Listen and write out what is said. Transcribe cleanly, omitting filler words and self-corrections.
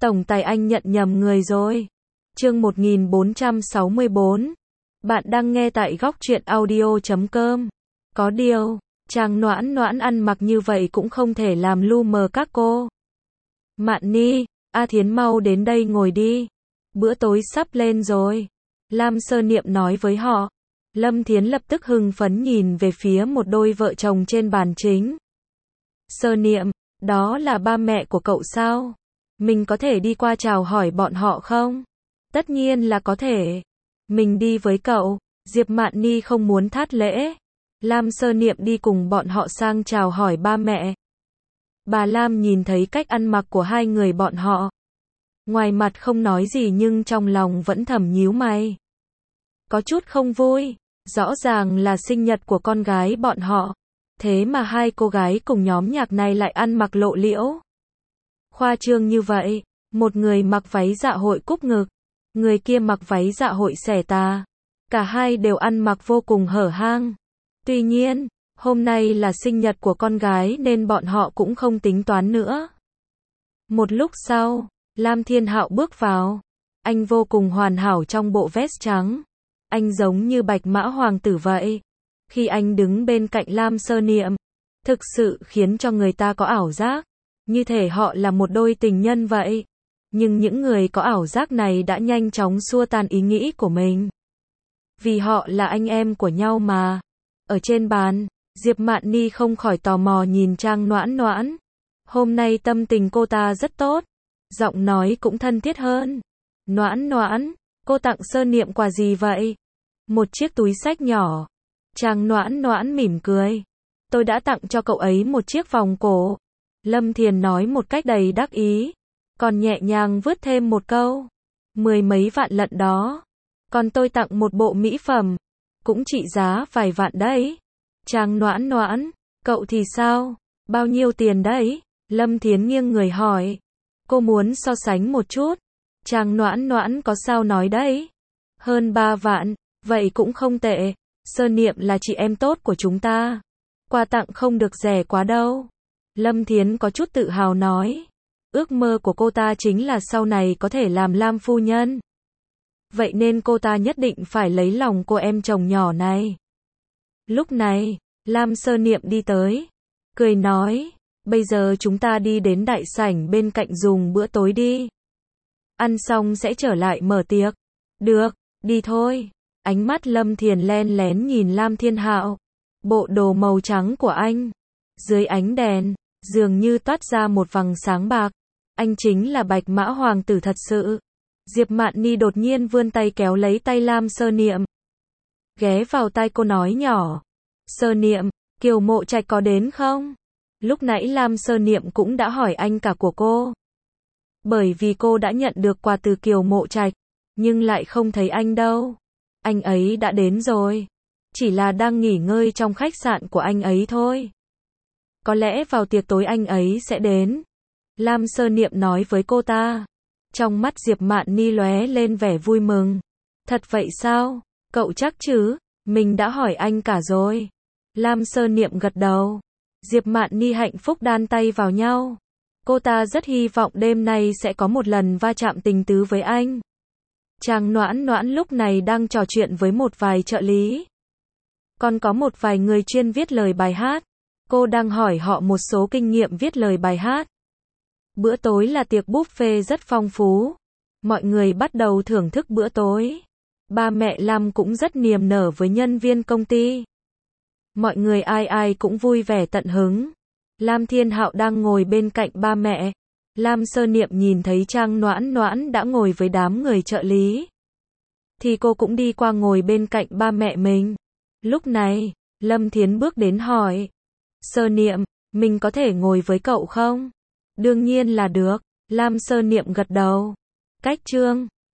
Tổng tài anh nhận nhầm người rồi. Chương 1464. Bạn đang nghe tại góc truyện audio.com. Có điều, Trang Noãn Noãn ăn mặc như vậy cũng không thể làm lu mờ các cô. Mạn Ni, A Thiến mau đến đây ngồi đi. Bữa tối sắp lên rồi. Lam Sơ Niệm nói với họ. Lâm Thiến lập tức hưng phấn nhìn về phía một đôi vợ chồng trên bàn chính. Sơ Niệm, đó là ba mẹ của cậu sao? Mình có thể đi qua chào hỏi bọn họ không? Tất nhiên là có thể. Mình đi với cậu. Diệp Mạn Ni không muốn thất lễ. Lam Sơ Niệm đi cùng bọn họ sang chào hỏi ba mẹ. Bà Lam nhìn thấy cách ăn mặc của hai người bọn họ. Ngoài mặt không nói gì nhưng trong lòng vẫn thầm nhíu mày. Có chút không vui. Rõ ràng là sinh nhật của con gái bọn họ. Thế mà hai cô gái cùng nhóm nhạc này lại ăn mặc lộ liễu. Khoa trương như vậy. Một người mặc váy dạ hội cúp ngực. Người kia mặc váy dạ hội xẻ tà. Cả hai đều ăn mặc vô cùng hở hang. Tuy nhiên, hôm nay là sinh nhật của con gái nên bọn họ cũng không tính toán nữa. Một lúc sau, Lam Thiên Hạo bước vào. Anh vô cùng hoàn hảo trong bộ vest trắng. Anh giống như bạch mã hoàng tử vậy. Khi anh đứng bên cạnh Lam Sơ Niệm, thực sự khiến cho người ta có ảo giác. Như thể họ là một đôi tình nhân vậy. Nhưng những người có ảo giác này đã nhanh chóng xua tan ý nghĩ của mình. Vì họ là anh em của nhau mà. Ở trên bàn, Diệp Mạn Ni không khỏi tò mò nhìn Trang Noãn Noãn. Hôm nay tâm tình cô ta rất tốt. Giọng nói cũng thân thiết hơn. Noãn Noãn, cô tặng Sơ Niệm quà gì vậy? Một chiếc túi xách nhỏ. Trang Noãn Noãn mỉm cười. Tôi đã tặng cho cậu ấy một chiếc vòng cổ. Lâm Thiền nói một cách đầy đắc ý. Còn nhẹ nhàng vứt thêm một câu. 10 mấy vạn lận đó. Còn tôi tặng một bộ mỹ phẩm. Cũng trị giá vài vạn đấy. Trang Noãn Noãn, cậu thì sao? Bao nhiêu tiền đấy? Lâm Thiến nghiêng người hỏi. Cô muốn so sánh một chút. Trang Noãn Noãn có sao nói đấy. Hơn 3 vạn, vậy cũng không tệ. Sơ Niệm là chị em tốt của chúng ta. Quà tặng không được rẻ quá đâu. Lâm Thiến có chút tự hào nói. Ước mơ của cô ta chính là sau này có thể làm Lam phu nhân. Vậy nên cô ta nhất định phải lấy lòng cô em chồng nhỏ này. Lúc này, Lam Sơ Niệm đi tới. Cười nói, bây giờ chúng ta đi đến đại sảnh bên cạnh dùng bữa tối đi. Ăn xong sẽ trở lại mở tiệc. Được, đi thôi. Ánh mắt Lâm Thiền len lén nhìn Lam Thiên Hạo. Bộ đồ màu trắng của anh. Dưới ánh đèn, dường như toát ra một vầng sáng bạc. Anh chính là bạch mã hoàng tử thật sự. Diệp Mạn Ni đột nhiên vươn tay kéo lấy tay Lam Sơ Niệm. Ghé vào tai cô nói nhỏ. Sơ Niệm, Kiều Mộ Trạch có đến không? Lúc nãy Lam Sơ Niệm cũng đã hỏi anh cả của cô. Bởi vì cô đã nhận được quà từ Kiều Mộ Trạch, nhưng lại không thấy anh đâu. Anh ấy đã đến rồi. Chỉ là đang nghỉ ngơi trong khách sạn của anh ấy thôi. Có lẽ vào tiệc tối anh ấy sẽ đến. Lam Sơ Niệm nói với cô ta. Trong mắt Diệp Mạn Ni lóe lên vẻ vui mừng. Thật vậy sao? Cậu chắc chứ? Mình đã hỏi anh cả rồi. Lam Sơ Niệm gật đầu. Diệp Mạn Ni hạnh phúc đan tay vào nhau. Cô ta rất hy vọng đêm nay sẽ có một lần va chạm tình tứ với anh. Trang Noãn Noãn lúc này đang trò chuyện với một vài trợ lý. Còn có một vài người chuyên viết lời bài hát. Cô đang hỏi họ một số kinh nghiệm viết lời bài hát. Bữa tối là tiệc buffet rất phong phú. Mọi người bắt đầu thưởng thức bữa tối. Ba mẹ Lam cũng rất niềm nở với nhân viên công ty. Mọi người ai ai cũng vui vẻ tận hứng. Lam Thiên Hạo đang ngồi bên cạnh ba mẹ. Lam Sơ Niệm nhìn thấy Trang Noãn Noãn đã ngồi với đám người trợ lý. Thì cô cũng đi qua ngồi bên cạnh ba mẹ mình. Lúc này, Lâm Thiến bước đến hỏi. Sơ Niệm, mình có thể ngồi với cậu không? Đương nhiên là được. Lam Sơ Niệm gật đầu. Cách chương